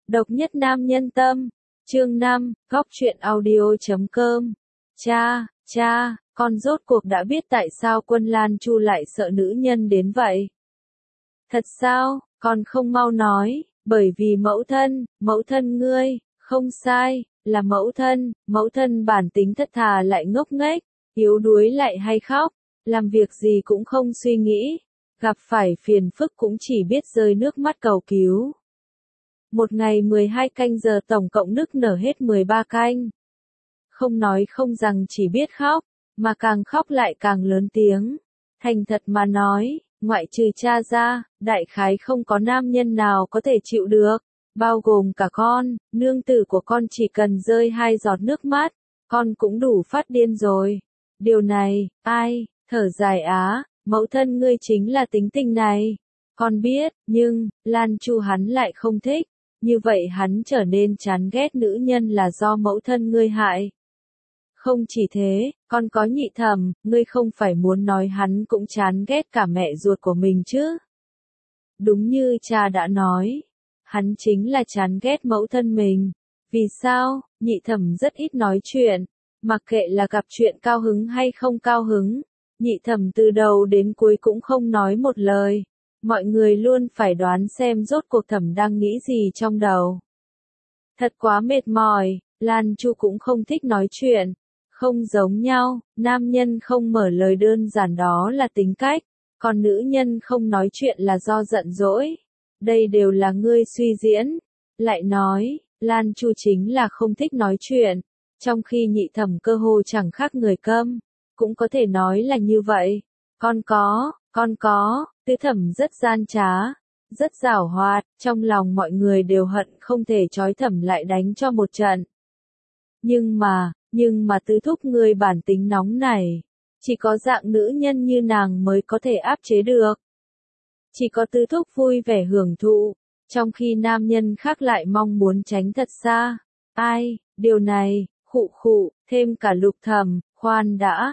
Độc nhất nam nhân tâm. Chương 5, Góc truyện audio.com. Cha, con rốt cuộc đã biết tại sao Quân Lan Chu lại sợ nữ nhân đến vậy. Thật sao, con không mau nói, bởi vì mẫu thân ngươi, không sai, là mẫu thân bản tính thật thà lại ngốc nghếch, yếu đuối lại hay khóc, làm việc gì cũng không suy nghĩ, gặp phải phiền phức cũng chỉ biết rơi nước mắt cầu cứu. Một ngày 12 canh giờ tổng cộng nức nở hết 13 canh. Không nói không rằng chỉ biết khóc, mà càng khóc lại càng lớn tiếng. Thành thật mà nói, ngoại trừ cha ra, đại khái không có nam nhân nào có thể chịu được, bao gồm cả con, nương tử của con chỉ cần rơi 2 giọt nước mắt, con cũng đủ phát điên rồi. Điều này, ai, thở dài á, mẫu thân ngươi chính là tính tình này. Con biết, nhưng, Lan Chu hắn lại không thích. Như vậy hắn trở nên chán ghét nữ nhân là do mẫu thân ngươi hại. Không chỉ thế, còn có nhị thẩm, ngươi không phải muốn nói hắn cũng chán ghét cả mẹ ruột của mình chứ. Đúng như cha đã nói, hắn chính là chán ghét mẫu thân mình. Vì sao? Nhị thẩm rất ít nói chuyện, mặc kệ là gặp chuyện cao hứng hay không cao hứng, nhị thẩm từ đầu đến cuối cũng không nói một lời. Mọi người luôn phải đoán xem rốt cuộc thẩm đang nghĩ gì trong đầu. Thật quá mệt mỏi, Lan Chu cũng không thích nói chuyện. Không giống nhau, nam nhân không mở lời đơn giản đó là tính cách, còn nữ nhân không nói chuyện là do giận dỗi. Đây đều là ngươi suy diễn. Lại nói, Lan Chu chính là không thích nói chuyện, trong khi nhị thẩm cơ hồ chẳng khác người câm. Cũng có thể nói là như vậy. Con có. Tứ thẩm rất gian trá, rất giảo hoạt, trong lòng mọi người đều hận không thể trói thẩm lại đánh cho một trận. Nhưng mà tứ thúc ngươi bản tính nóng này, chỉ có dạng nữ nhân như nàng mới có thể áp chế được. Chỉ có tứ thúc vui vẻ hưởng thụ, trong khi nam nhân khác lại mong muốn tránh thật xa. Ai, điều này, khụ, thêm cả Lục thẩm, khoan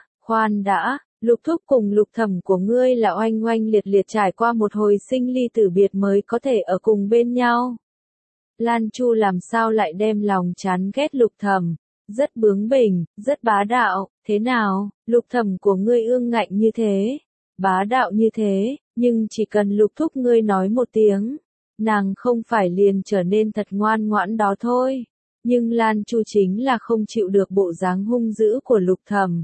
đã. Lục thúc cùng Lục thẩm của ngươi là oanh oanh liệt liệt trải qua một hồi sinh ly tử biệt mới có thể ở cùng bên nhau. Lan Chu làm sao lại đem lòng chán ghét Lục thẩm, rất bướng bỉnh, rất bá đạo, thế nào, Lục thẩm của ngươi ương ngạnh như thế, bá đạo như thế, nhưng chỉ cần Lục thúc ngươi nói một tiếng, nàng không phải liền trở nên thật ngoan ngoãn đó thôi. Nhưng Lan Chu chính là không chịu được bộ dáng hung dữ của Lục thẩm.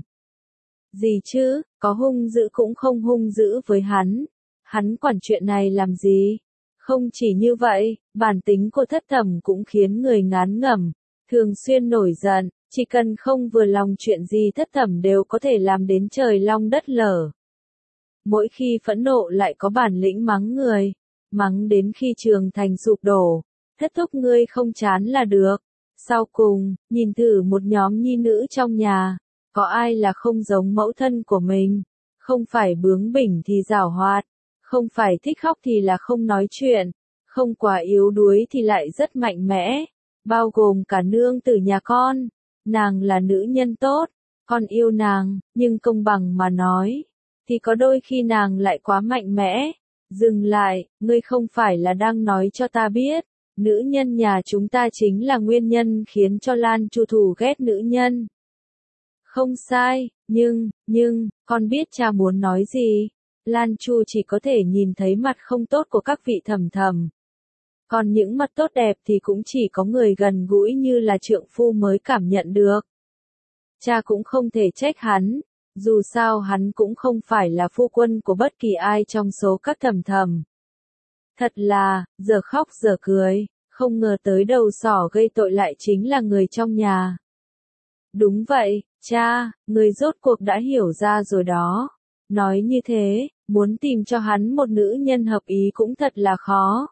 Gì chứ, có hung dữ cũng không hung dữ với hắn quản chuyện này làm gì? Không chỉ như vậy, bản tính của thất thẩm cũng khiến người ngán ngẩm, thường xuyên nổi giận, chỉ cần không vừa lòng chuyện gì thất thẩm đều có thể làm đến trời long đất lở. Mỗi khi phẫn nộ lại có bản lĩnh mắng người, mắng đến khi trường thành sụp đổ, thất thúc ngươi không chán là được. Sau cùng, nhìn thử một nhóm nhi nữ trong nhà. Có ai là không giống mẫu thân của mình, không phải bướng bỉnh thì giảo hoạt, không phải thích khóc thì là không nói chuyện, không quá yếu đuối thì lại rất mạnh mẽ, bao gồm cả nương tử nhà con. Nàng là nữ nhân tốt, con yêu nàng, nhưng công bằng mà nói, thì có đôi khi nàng lại quá mạnh mẽ. Dừng lại, ngươi không phải là đang nói cho ta biết, nữ nhân nhà chúng ta chính là nguyên nhân khiến cho Lan Chu thù ghét nữ nhân. Không sai, nhưng, con biết cha muốn nói gì. Lan Chu chỉ có thể nhìn thấy mặt không tốt của các vị thẩm thẩm. Còn những mặt tốt đẹp thì cũng chỉ có người gần gũi như là trượng phu mới cảm nhận được. Cha cũng không thể trách hắn, dù sao hắn cũng không phải là phu quân của bất kỳ ai trong số các thẩm thẩm. Thật là, giờ khóc giờ cười, không ngờ tới đầu sỏ gây tội lại chính là người trong nhà. Đúng vậy, cha, người rốt cuộc đã hiểu ra rồi đó. Nói như thế, muốn tìm cho hắn một nữ nhân hợp ý cũng thật là khó.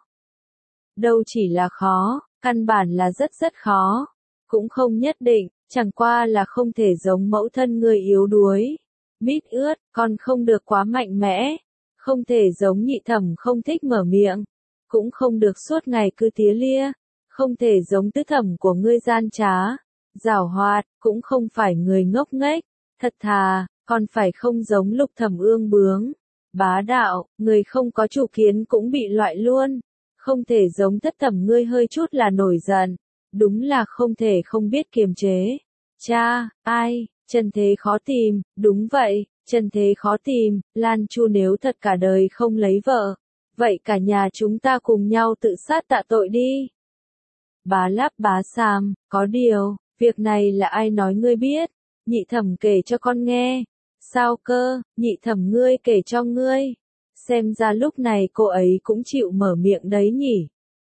Đâu chỉ là khó, căn bản là rất khó. Cũng không nhất định, chẳng qua là không thể giống mẫu thân người yếu đuối. Mít ướt, còn không được quá mạnh mẽ. Không thể giống nhị thẩm không thích mở miệng. Cũng không được suốt ngày cứ tía lia. Không thể giống tứ thẩm của ngươi gian trá. Giảo hoạt, cũng không phải người ngốc nghếch, thật thà, còn phải không giống Lục thẩm ương bướng, bá đạo, người không có chủ kiến cũng bị loại luôn, Không thể giống Thất Thẩm ngươi hơi chút là nổi giận, đúng là không thể không biết kiềm chế. Cha, ai, Trần Thế khó tìm, đúng vậy, Trần Thế khó tìm, Lan Chu nếu thật cả đời không lấy vợ, vậy cả nhà chúng ta cùng nhau tự sát tạ tội đi. Bá Láp Bá Sàm, có điều, việc này là ai nói ngươi biết, Nhị Thẩm kể cho con nghe. Sao cơ, Nhị Thẩm ngươi kể cho ngươi. Xem ra lúc này cô ấy cũng chịu mở miệng đấy nhỉ.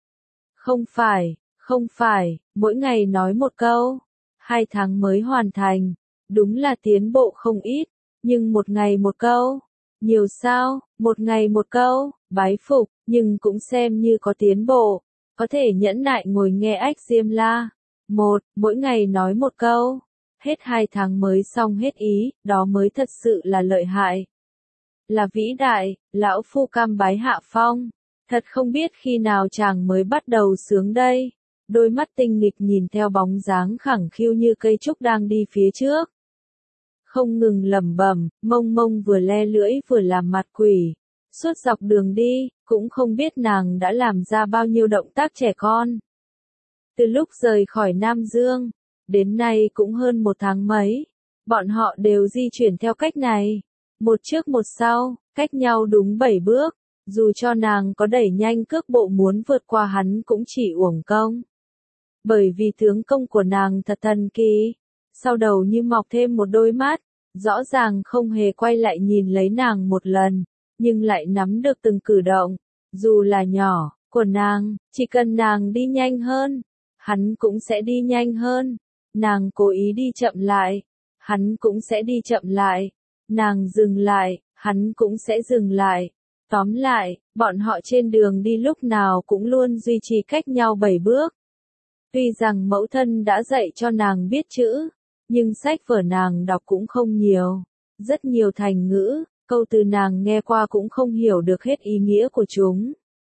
Không phải, mỗi ngày nói một câu. 2 tháng mới hoàn thành, đúng là tiến bộ không ít, nhưng một ngày một câu. Nhiều sao, một ngày một câu, bái phục, nhưng cũng xem như có tiến bộ. Có thể nhẫn nại ngồi nghe ách Diêm La. Mỗi ngày nói một câu. Hết 2 tháng mới xong hết ý, đó mới thật sự là lợi hại. Là vĩ đại, lão phu cam bái hạ phong. Thật không biết khi nào chàng mới bắt đầu sướng đây. Đôi mắt tinh nghịch nhìn theo bóng dáng khẳng khiu như cây trúc đang đi phía trước. Không ngừng lẩm bẩm, mông mông vừa le lưỡi vừa làm mặt quỷ. Suốt dọc đường đi, cũng không biết nàng đã làm ra bao nhiêu động tác trẻ con. Từ lúc rời khỏi Nam Dương, đến nay cũng hơn 1 tháng mấy, bọn họ đều di chuyển theo cách này. Một trước một sau, cách nhau đúng 7 bước, dù cho nàng có đẩy nhanh cước bộ muốn vượt qua hắn cũng chỉ uổng công. Bởi vì tướng công của nàng thật thần kỳ, sau đầu như mọc thêm một đôi mắt, rõ ràng không hề quay lại nhìn lấy nàng một lần, nhưng lại nắm được từng cử động, dù là nhỏ, của nàng, chỉ cần nàng đi nhanh hơn, hắn cũng sẽ đi nhanh hơn, nàng cố ý đi chậm lại, hắn cũng sẽ đi chậm lại, nàng dừng lại, hắn cũng sẽ dừng lại. Tóm lại, bọn họ trên đường đi lúc nào cũng luôn duy trì cách nhau 7 bước. Tuy rằng mẫu thân đã dạy cho nàng biết chữ, nhưng sách vở nàng đọc cũng không nhiều. Rất nhiều thành ngữ, câu từ nàng nghe qua cũng không hiểu được hết ý nghĩa của chúng.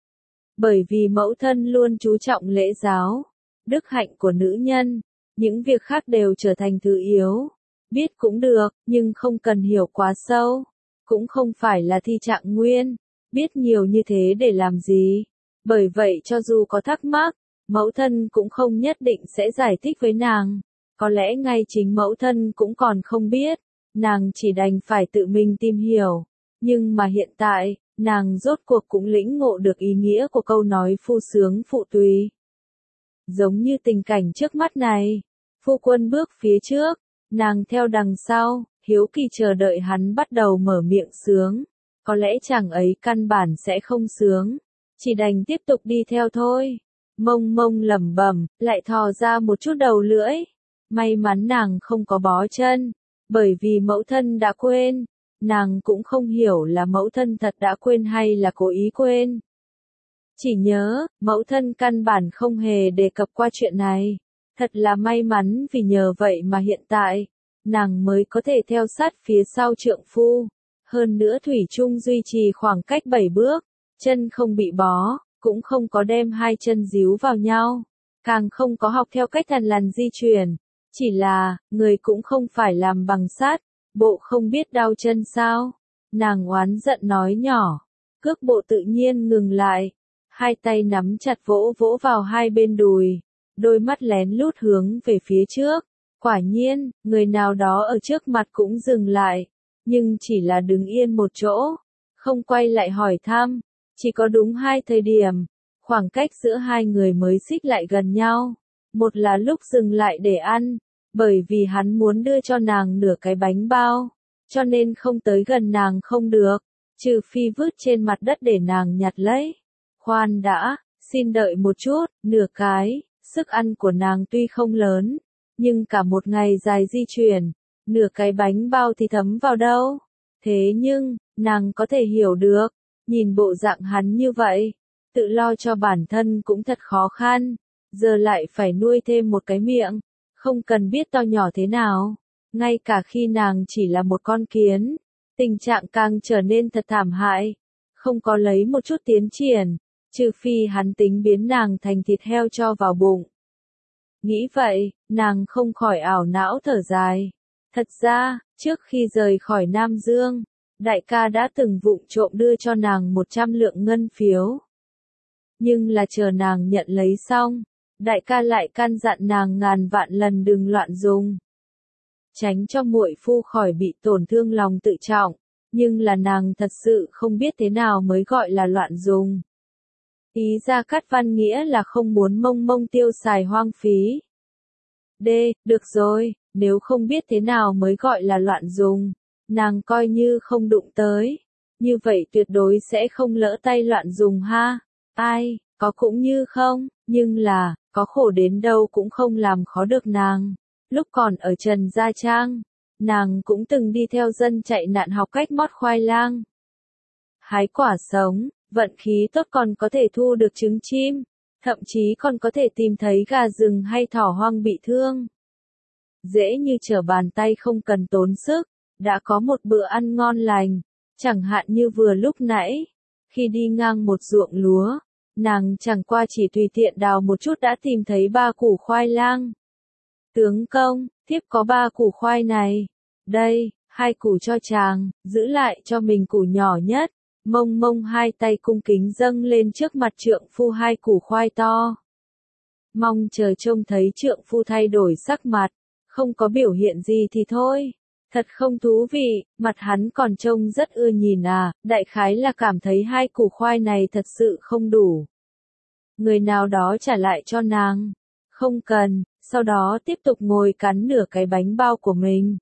Bởi vì mẫu thân luôn chú trọng lễ giáo, đức hạnh của nữ nhân, những việc khác đều trở thành thứ yếu. Biết cũng được, nhưng không cần hiểu quá sâu. Cũng không phải là thi trạng nguyên, biết nhiều như thế để làm gì. Bởi vậy cho dù có thắc mắc, mẫu thân cũng không nhất định sẽ giải thích với nàng. Có lẽ ngay chính mẫu thân cũng còn không biết, nàng chỉ đành phải tự mình tìm hiểu. Nhưng mà hiện tại, nàng rốt cuộc cũng lĩnh ngộ được ý nghĩa của câu nói phu sướng phụ tùy. Giống như tình cảnh trước mắt này, phu quân bước phía trước, nàng theo đằng sau, hiếu kỳ chờ đợi hắn bắt đầu mở miệng sướng. Có lẽ chàng ấy căn bản sẽ không sướng, chỉ đành tiếp tục đi theo thôi. Mông mông lẩm bẩm, lại thò ra một chút đầu lưỡi. May mắn nàng không có bó chân, bởi vì mẫu thân đã quên. Nàng cũng không hiểu là mẫu thân thật đã quên hay là cố ý quên. Chỉ nhớ, mẫu thân căn bản không hề đề cập qua chuyện này. Thật là may mắn vì nhờ vậy mà hiện tại, nàng mới có thể theo sát phía sau trượng phu. Hơn nữa thủy chung duy trì khoảng cách 7 bước, chân không bị bó, cũng không có đem hai chân díu vào nhau, càng không có học theo cách thằn lằn di chuyển. Chỉ là, người cũng không phải làm bằng sắt, bộ không biết đau chân sao. Nàng oán giận nói nhỏ, cước bộ tự nhiên ngừng lại, hai tay nắm chặt vỗ vỗ vào hai bên đùi, đôi mắt lén lút hướng về phía trước. Quả nhiên, người nào đó ở trước mặt cũng dừng lại, nhưng chỉ là đứng yên một chỗ, không quay lại hỏi thăm. Chỉ có đúng 2 thời điểm, khoảng cách giữa hai người mới xích lại gần nhau. Một là lúc dừng lại để ăn, bởi vì hắn muốn đưa cho nàng nửa cái bánh bao, cho nên không tới gần nàng không được, trừ phi vứt trên mặt đất để nàng nhặt lấy. Khoan đã, xin đợi một chút, nửa cái, sức ăn của nàng tuy không lớn, nhưng cả một ngày dài di chuyển, nửa cái bánh bao thì thấm vào đâu. Thế nhưng, nàng có thể hiểu được, nhìn bộ dạng hắn như vậy, tự lo cho bản thân cũng thật khó khăn, giờ lại phải nuôi thêm một cái miệng, không cần biết to nhỏ thế nào. Ngay cả khi nàng chỉ là một con kiến, tình trạng càng trở nên thật thảm hại, không có lấy một chút tiến triển, trừ phi hắn tính biến nàng thành thịt heo cho vào bụng. Nghĩ vậy, nàng không khỏi ảo não thở dài. Thật ra, trước khi rời khỏi Nam Dương, đại ca đã từng vụng trộm đưa cho nàng 100 lượng ngân phiếu. nhưng là chờ nàng nhận lấy xong, đại ca lại căn dặn nàng ngàn vạn lần đừng loạn dùng. Tránh cho muội phu khỏi bị tổn thương lòng tự trọng, nhưng là nàng thật sự không biết thế nào mới gọi là loạn dùng. Ý Gia Cát Văn nghĩa là không muốn mông mông tiêu xài hoang phí. Được rồi, nếu không biết thế nào mới gọi là loạn dùng, nàng coi như không đụng tới, như vậy tuyệt đối sẽ không lỡ tay loạn dùng ha. Ai, có cũng như không, nhưng là, có khổ đến đâu cũng không làm khó được nàng. Lúc còn ở Trần Gia Trang, nàng cũng từng đi theo dân chạy nạn học cách mót khoai lang, hái quả sống, vận khí tốt còn có thể thu được trứng chim, thậm chí còn có thể tìm thấy gà rừng hay thỏ hoang bị thương. Dễ như trở bàn tay không cần tốn sức, đã có một bữa ăn ngon lành, chẳng hạn như vừa lúc nãy, khi đi ngang một ruộng lúa, nàng chẳng qua chỉ tùy tiện đào một chút đã tìm thấy 3 củ khoai lang. Tướng công, thiếp có 3 củ khoai này, đây, 2 củ cho chàng, giữ lại cho mình củ nhỏ nhất. Mông mông hai tay cung kính dâng lên trước mặt trượng phu 2 củ khoai to. Mong chờ trông thấy trượng phu thay đổi sắc mặt, không có biểu hiện gì thì thôi. Thật không thú vị, mặt hắn còn trông rất ưa nhìn à, đại khái là cảm thấy 2 củ khoai này thật sự không đủ. Người nào đó trả lại cho nàng. Không cần, sau đó tiếp tục ngồi cắn nửa cái bánh bao của mình.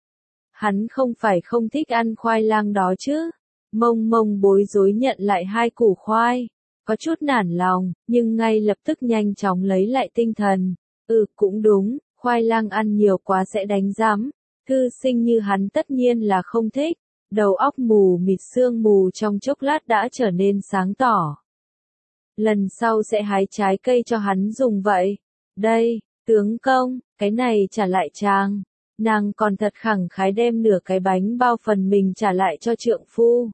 Hắn không phải không thích ăn khoai lang đó chứ. Mông mông bối rối nhận lại 2 củ khoai, có chút nản lòng, nhưng ngay lập tức nhanh chóng lấy lại tinh thần. Cũng đúng, khoai lang ăn nhiều quá sẽ đánh rắm, thư sinh như hắn tất nhiên là không thích, đầu óc mù mịt sương mù trong chốc lát đã trở nên sáng tỏ. Lần sau sẽ hái trái cây cho hắn dùng vậy. Đây, tướng công, cái này trả lại chàng. Nàng còn thật khẳng khái đem nửa cái bánh bao phần mình trả lại cho trượng phu.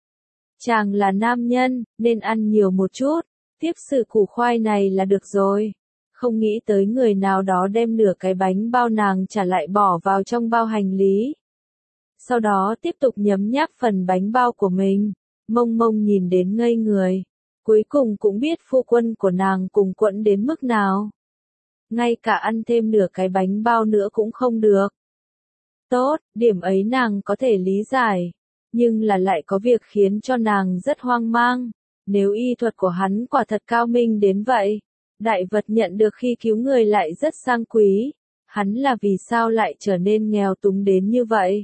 Chàng là nam nhân, nên ăn nhiều một chút, tiếp sự củ khoai này là được rồi. Không nghĩ tới người nào đó đem nửa cái bánh bao nàng trả lại bỏ vào trong bao hành lý. Sau đó tiếp tục nhấm nháp phần bánh bao của mình, mông mông nhìn đến ngây người. Cuối cùng cũng biết phu quân của nàng cùng quẫn đến mức nào. Ngay cả ăn thêm nửa cái bánh bao nữa cũng không được. Tốt, điểm ấy nàng có thể lý giải. Nhưng là lại có việc khiến cho nàng rất hoang mang. Nếu y thuật của hắn quả thật cao minh đến vậy, đại vật nhận được khi cứu người lại rất sang quý, hắn là vì sao lại trở nên nghèo túng đến như vậy?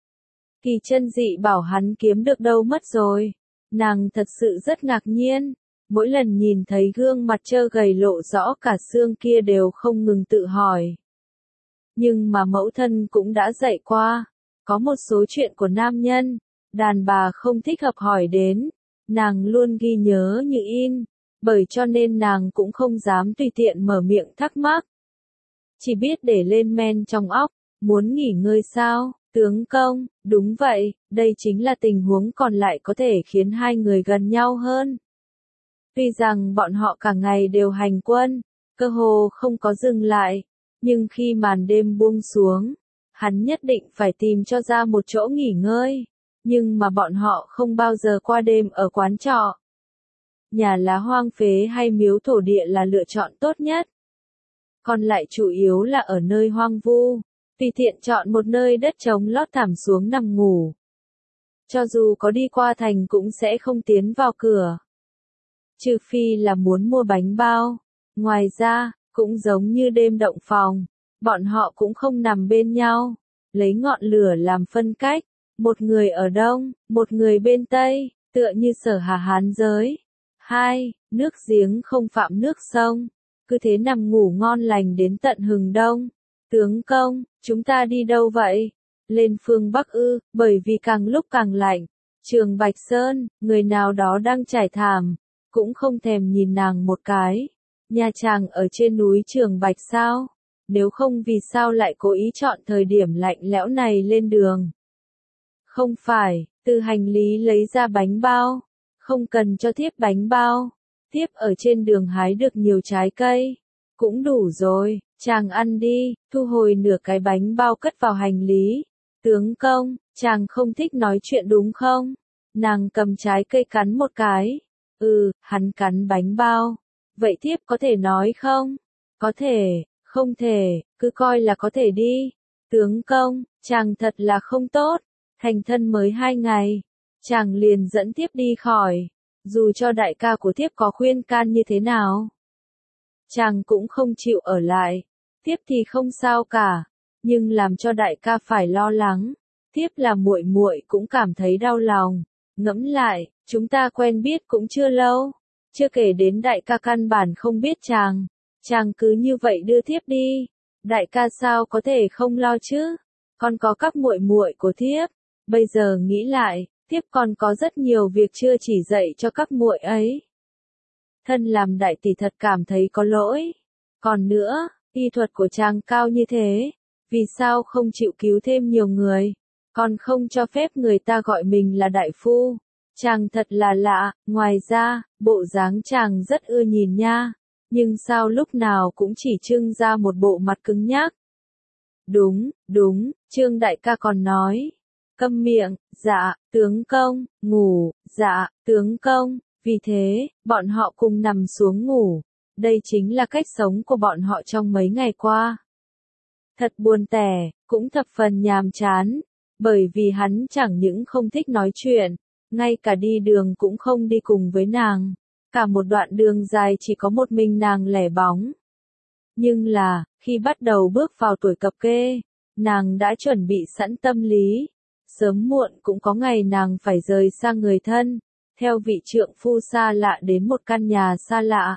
Kỳ chân dị bảo hắn kiếm được đâu mất rồi? Nàng thật sự rất ngạc nhiên, mỗi lần nhìn thấy gương mặt trơ gầy lộ rõ cả xương kia đều không ngừng tự hỏi. Nhưng mà mẫu thân cũng đã dạy qua, có một số chuyện của nam nhân, đàn bà không thích hợp hỏi đến, nàng luôn ghi nhớ như in, bởi cho nên nàng cũng không dám tùy tiện mở miệng thắc mắc. Chỉ biết để lên men trong óc, muốn nghỉ ngơi sao, tướng công, đúng vậy, đây chính là tình huống còn lại có thể khiến hai người gần nhau hơn. Tuy rằng bọn họ cả ngày đều hành quân, cơ hồ không có dừng lại, nhưng khi màn đêm buông xuống, hắn nhất định phải tìm cho ra một chỗ nghỉ ngơi. Nhưng mà bọn họ không bao giờ qua đêm ở quán trọ. Nhà lá hoang phế hay miếu thổ địa là lựa chọn tốt nhất. Còn lại chủ yếu là ở nơi hoang vu, tùy tiện chọn một nơi đất trống lót thảm xuống nằm ngủ. Cho dù có đi qua thành cũng sẽ không tiến vào cửa. Trừ phi là muốn mua bánh bao. Ngoài ra, cũng giống như đêm động phòng, bọn họ cũng không nằm bên nhau, lấy ngọn lửa làm phân cách. Một người ở đông, một người bên tây, tựa như Sở Hà Hán giới. 2. Nước giếng không phạm nước sông. Cứ thế nằm ngủ ngon lành đến tận hừng đông. Tướng công, chúng ta đi đâu vậy? Lên phương Bắc ư, bởi vì càng lúc càng lạnh. Trường Bạch Sơn, người nào đó đang trải thảm, cũng không thèm nhìn nàng một cái. Nhà chàng ở trên núi Trường Bạch sao? Nếu không vì sao lại cố ý chọn thời điểm lạnh lẽo này lên đường? Không phải, từ hành lý lấy ra bánh bao. Không cần cho thiếp bánh bao. Thiếp ở trên đường hái được nhiều trái cây. Cũng đủ rồi, chàng ăn đi, thu hồi nửa cái bánh bao cất vào hành lý. Tướng công, chàng không thích nói chuyện đúng không? Nàng cầm trái cây cắn một cái. Hắn cắn bánh bao. Vậy thiếp có thể nói không? Có thể, không thể, cứ coi là có thể đi. Tướng công, chàng thật là không tốt. Thành thân mới 2 ngày. Chàng liền dẫn thiếp đi khỏi. Dù cho đại ca của thiếp có khuyên can như thế nào, chàng cũng không chịu ở lại. Thiếp thì không sao cả, nhưng làm cho đại ca phải lo lắng. Thiếp là muội muội cũng cảm thấy đau lòng. Ngẫm lại, chúng ta quen biết cũng chưa lâu, chưa kể đến đại ca căn bản không biết chàng cứ như vậy đưa thiếp đi. Đại ca sao có thể không lo chứ? Còn có các muội muội của thiếp, bây giờ nghĩ lại, thiếp còn có rất nhiều việc chưa chỉ dạy cho các muội ấy. Thân làm đại tỷ thật cảm thấy có lỗi. Còn nữa, y thuật của chàng cao như thế, vì sao không chịu cứu thêm nhiều người, còn không cho phép người ta gọi mình là đại phu? Chàng thật là lạ, ngoài ra, bộ dáng chàng rất ưa nhìn nha, nhưng sao lúc nào cũng chỉ trưng ra một bộ mặt cứng nhắc. Đúng, Trương đại ca còn nói. Câm miệng, dạ, tướng công, ngủ, dạ, tướng công. Vì thế, bọn họ cùng nằm xuống ngủ. Đây chính là cách sống của bọn họ trong mấy ngày qua. Thật buồn tẻ, cũng thập phần nhàm chán. Bởi vì hắn chẳng những không thích nói chuyện, ngay cả đi đường cũng không đi cùng với nàng. Cả một đoạn đường dài chỉ có một mình nàng lẻ bóng. Nhưng là, khi bắt đầu bước vào tuổi cập kê, nàng đã chuẩn bị sẵn tâm lý. Sớm muộn cũng có ngày nàng phải rời xa người thân, theo vị trượng phu xa lạ đến một căn nhà xa lạ.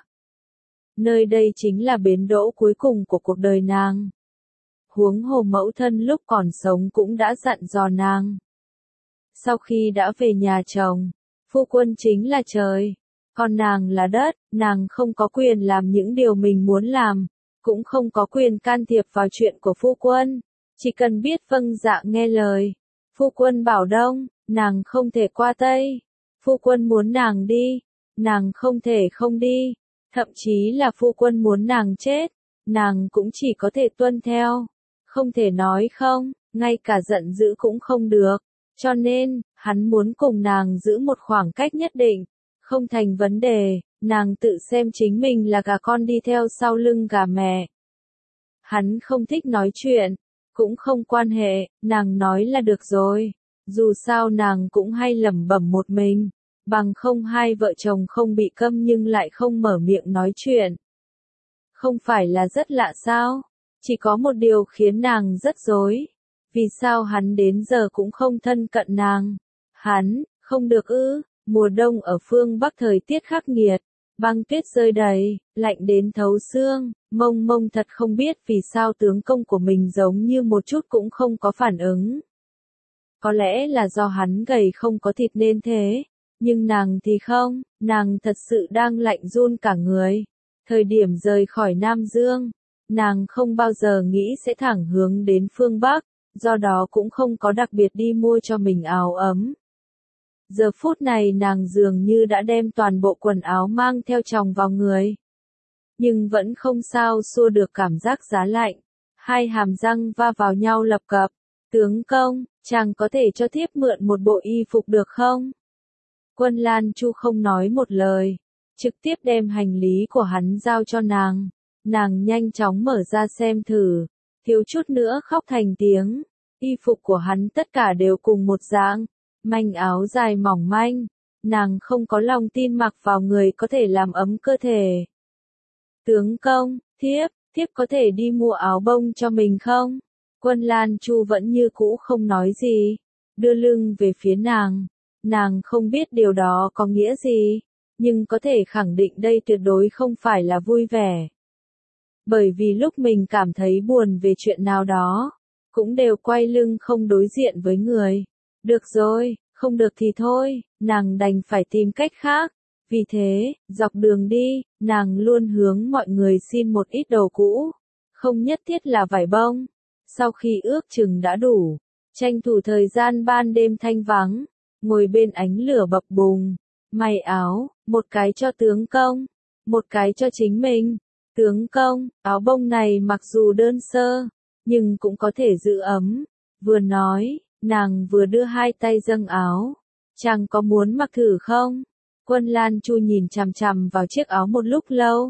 Nơi đây chính là bến đỗ cuối cùng của cuộc đời nàng. Huống hồ mẫu thân lúc còn sống cũng đã dặn dò nàng. Sau khi đã về nhà chồng, phu quân chính là trời, còn nàng là đất, nàng không có quyền làm những điều mình muốn làm, cũng không có quyền can thiệp vào chuyện của phu quân, chỉ cần biết vâng dạ nghe lời. Phu quân bảo đông, nàng không thể qua tây. Phu quân muốn nàng đi, nàng không thể không đi. Thậm chí là phu quân muốn nàng chết, nàng cũng chỉ có thể tuân theo. Không thể nói không, ngay cả giận dữ cũng không được. Cho nên, hắn muốn cùng nàng giữ một khoảng cách nhất định. Không thành vấn đề, nàng tự xem chính mình là gà con đi theo sau lưng gà mẹ. Hắn không thích nói chuyện, cũng không quan hệ, nàng nói là được rồi. Dù sao nàng cũng hay lẩm bẩm một mình, bằng không hai vợ chồng không bị câm nhưng lại không mở miệng nói chuyện. Không phải là rất lạ sao? Chỉ có một điều khiến nàng rất rối. Vì sao hắn đến giờ cũng không thân cận nàng? Hắn, không được ư? Mùa đông ở phương Bắc thời tiết khắc nghiệt, băng tuyết rơi đầy, lạnh đến thấu xương, mông thật không biết vì sao tướng công của mình giống như một chút cũng không có phản ứng. Có lẽ là do hắn gầy không có thịt nên thế, nhưng nàng thì không, nàng thật sự đang lạnh run cả người. Thời điểm rời khỏi Nam Dương, nàng không bao giờ nghĩ sẽ thẳng hướng đến phương Bắc, do đó cũng không có đặc biệt đi mua cho mình áo ấm. Giờ phút này nàng dường như đã đem toàn bộ quần áo mang theo chồng vào người. Nhưng vẫn không sao xua được cảm giác giá lạnh. Hai hàm răng va vào nhau lập cập. Tướng công, chàng có thể cho thiếp mượn một bộ y phục được không? Quân Lan Chu không nói một lời, trực tiếp đem hành lý của hắn giao cho nàng. Nàng nhanh chóng mở ra xem thử, thiếu chút nữa khóc thành tiếng. Y phục của hắn tất cả đều cùng một dạng, manh áo dài mỏng manh, nàng không có lòng tin mặc vào người có thể làm ấm cơ thể. Tướng công, thiếp có thể đi mua áo bông cho mình không? Quân Lan Chu vẫn như cũ không nói gì, đưa lưng về phía nàng. Nàng không biết điều đó có nghĩa gì, nhưng có thể khẳng định đây tuyệt đối không phải là vui vẻ. Bởi vì lúc mình cảm thấy buồn về chuyện nào đó, cũng đều quay lưng không đối diện với người. Được rồi, không được thì thôi, nàng đành phải tìm cách khác. Vì thế, dọc đường đi, nàng luôn hướng mọi người xin một ít đồ cũ, không nhất thiết là vải bông. Sau khi ước chừng đã đủ, tranh thủ thời gian ban đêm thanh vắng, ngồi bên ánh lửa bập bùng, may áo, một cái cho tướng công, một cái cho chính mình. Tướng công, áo bông này mặc dù đơn sơ, nhưng cũng có thể giữ ấm. Vừa nói, nàng vừa đưa hai tay dâng áo. Chàng có muốn mặc thử không? Quân Lan Chu nhìn chằm chằm vào chiếc áo một lúc lâu.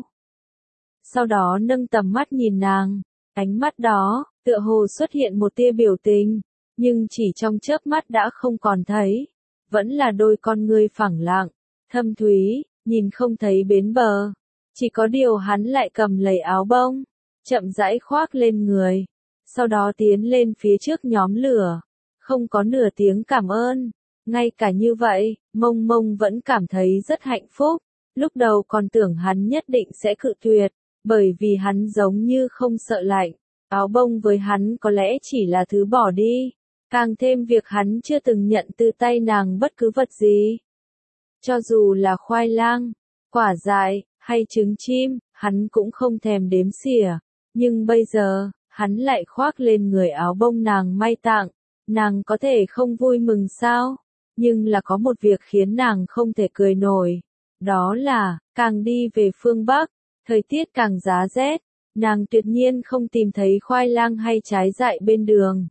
Sau đó nâng tầm mắt nhìn nàng, ánh mắt đó, tựa hồ xuất hiện một tia biểu tình, nhưng chỉ trong chớp mắt đã không còn thấy. Vẫn là đôi con ngươi phẳng lặng, thâm thúy, nhìn không thấy bến bờ. Chỉ có điều hắn lại cầm lấy áo bông, chậm rãi khoác lên người. Sau đó tiến lên phía trước nhóm lửa. Không có nửa tiếng cảm ơn. Ngay cả như vậy, Mông Mông vẫn cảm thấy rất hạnh phúc. Lúc đầu còn tưởng hắn nhất định sẽ cự tuyệt, bởi vì hắn giống như không sợ lạnh. Áo bông với hắn có lẽ chỉ là thứ bỏ đi. Càng thêm việc hắn chưa từng nhận từ tay nàng bất cứ vật gì. Cho dù là khoai lang, quả dại, hay trứng chim, hắn cũng không thèm đếm xỉa. Nhưng bây giờ, hắn lại khoác lên người áo bông nàng may tặng. Nàng có thể không vui mừng sao? Nhưng là có một việc khiến nàng không thể cười nổi. Đó là, càng đi về phương Bắc, thời tiết càng giá rét, nàng tuyệt nhiên không tìm thấy khoai lang hay trái dại bên đường.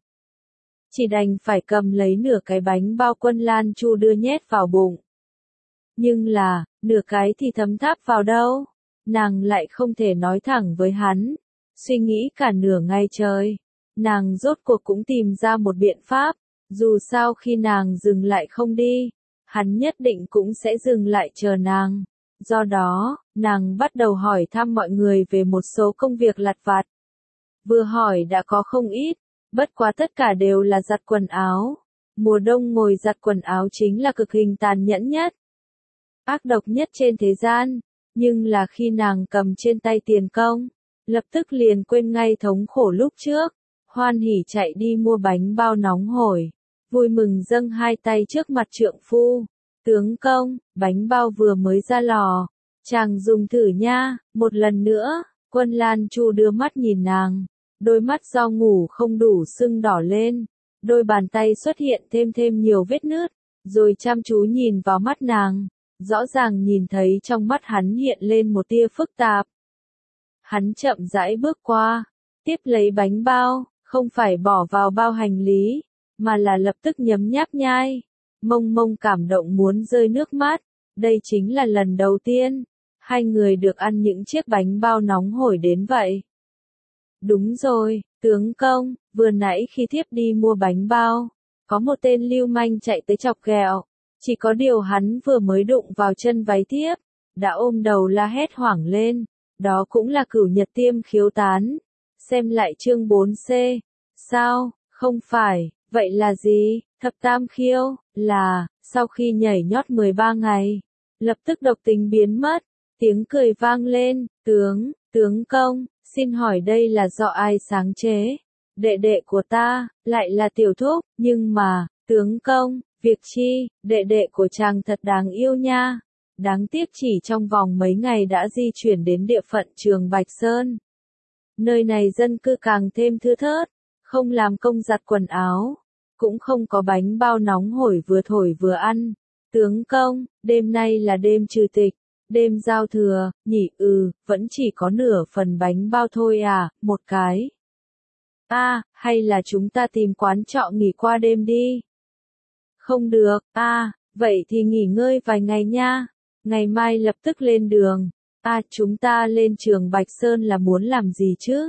Chỉ đành phải cầm lấy nửa cái bánh bao Quân Lan Chu đưa nhét vào bụng. Nhưng là, nửa cái thì thấm tháp vào đâu? Nàng lại không thể nói thẳng với hắn. Suy nghĩ cả nửa ngày trời. Nàng rốt cuộc cũng tìm ra một biện pháp. Dù sao khi nàng dừng lại không đi, hắn nhất định cũng sẽ dừng lại chờ nàng. Do đó, nàng bắt đầu hỏi thăm mọi người về một số công việc lặt vặt. Vừa hỏi đã có không ít, bất quá tất cả đều là giặt quần áo. Mùa đông ngồi giặt quần áo chính là cực hình tàn nhẫn nhất, ác độc nhất trên thế gian. Nhưng là khi nàng cầm trên tay tiền công, lập tức liền quên ngay thống khổ lúc trước. Hoan hỉ chạy đi mua bánh bao nóng hổi, vui mừng dâng hai tay trước mặt trượng phu. Tướng công, bánh bao vừa mới ra lò, chàng dùng thử nha. Một lần nữa, Quân Lan Chu đưa mắt nhìn nàng, đôi mắt do ngủ không đủ sưng đỏ lên, đôi bàn tay xuất hiện thêm nhiều vết nứt, rồi chăm chú nhìn vào mắt nàng, rõ ràng nhìn thấy trong mắt hắn hiện lên một tia phức tạp. Hắn chậm rãi bước qua, tiếp lấy bánh bao, không phải bỏ vào bao hành lý, mà là lập tức nhấm nháp nhai. Mông Mông cảm động muốn rơi nước mắt, đây chính là lần đầu tiên hai người được ăn những chiếc bánh bao nóng hổi đến vậy. Đúng rồi, tướng công, vừa nãy khi thiếp đi mua bánh bao, có một tên lưu manh chạy tới chọc ghẹo, chỉ có điều hắn vừa mới đụng vào chân váy thiếp, đã ôm đầu la hét hoảng lên, đó cũng là Cửu Nhật Tiêm Khiếu Tán. Xem lại chương 4C, sao, không phải, vậy là gì? Thập Tam Khiêu, là, sau khi nhảy nhót 13 ngày, lập tức độc tính biến mất, tiếng cười vang lên, tướng công, xin hỏi đây là do ai sáng chế? Đệ đệ của ta, lại là tiểu thúc, nhưng mà, tướng công, việc chi, đệ đệ của chàng thật đáng yêu nha. Đáng tiếc chỉ trong vòng mấy ngày đã di chuyển đến địa phận Trường Bạch Sơn. Nơi này dân cư càng thêm thưa thớt, không làm công giặt quần áo, cũng không có bánh bao nóng hổi vừa thổi vừa ăn. Tướng công, đêm nay là đêm trừ tịch, đêm giao thừa, nhỉ? Vẫn chỉ có nửa phần bánh bao thôi à, một cái. Hay là chúng ta tìm quán trọ nghỉ qua đêm đi? Không được, vậy thì nghỉ ngơi vài ngày nha, ngày mai lập tức lên đường. Chúng ta lên Trường Bạch Sơn là muốn làm gì chứ?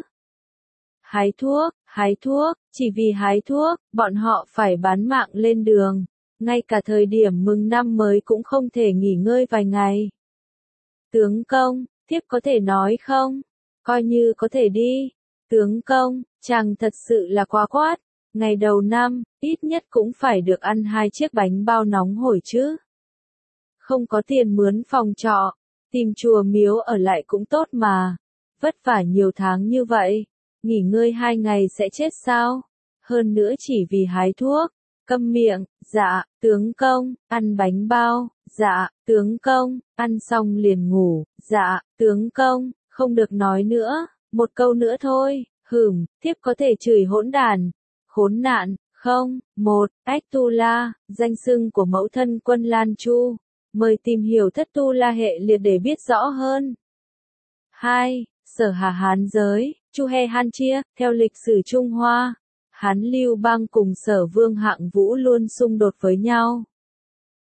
Hái thuốc, chỉ vì hái thuốc, bọn họ phải bán mạng lên đường. Ngay cả thời điểm mừng năm mới cũng không thể nghỉ ngơi vài ngày. Tướng công, thiếp có thể nói không? Coi như có thể đi. Tướng công, chàng thật sự là quá quát. Ngày đầu năm, ít nhất cũng phải được ăn 2 chiếc bánh bao nóng hổi chứ. Không có tiền mướn phòng trọ, tìm chùa miếu ở lại cũng tốt mà. Vất vả nhiều tháng như vậy, nghỉ ngơi 2 ngày sẽ chết sao? Hơn nữa chỉ vì hái thuốc. Câm miệng, dạ, tướng công, ăn bánh bao, dạ, tướng công, ăn xong liền ngủ, dạ, tướng công, không được nói nữa, một câu nữa thôi, thiếp có thể chửi hỗn đàn, khốn nạn, không, Ách Tu La, danh xưng của mẫu thân Quân Lan Chu, mời tìm hiểu Thất Tu La hệ liệt để biết rõ hơn. 2. Sở Hà Hán giới, Chu He Han Chia, theo lịch sử Trung Hoa. Hán Lưu Bang cùng Sở Vương Hạng Vũ luôn xung đột với nhau.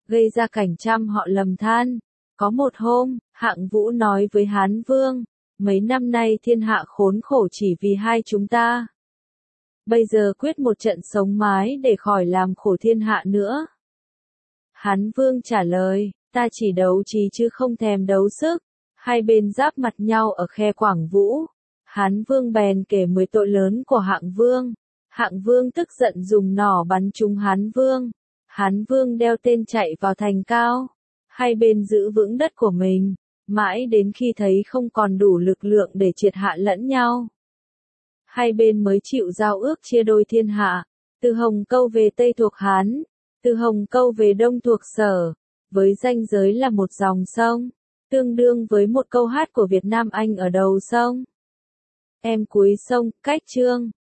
gây ra cảnh trăm họ lầm than. Có một hôm, Hạng Vũ nói với Hán Vương, mấy năm nay thiên hạ khốn khổ chỉ vì hai chúng ta. Bây giờ quyết một trận sống mái để khỏi làm khổ thiên hạ nữa. Hán Vương trả lời, ta chỉ đấu trí chứ không thèm đấu sức. Hai bên giáp mặt nhau ở khe Quảng Vũ. Hán Vương bèn kể 10 tội lớn của Hạng Vương. Hạng Vương tức giận dùng nỏ bắn trúng Hán Vương. Hán Vương đeo tên chạy vào thành cao. Hai bên giữ vững đất của mình, mãi đến khi thấy không còn đủ lực lượng để triệt hạ lẫn nhau. Hai bên mới chịu giao ước chia đôi thiên hạ, từ Hồng Câu về Tây thuộc Hán, từ Hồng Câu về Đông thuộc Sở, với ranh giới là một dòng sông, tương đương với một câu hát của Việt Nam Anh ở đầu sông. Em cuối sông, cách Trương.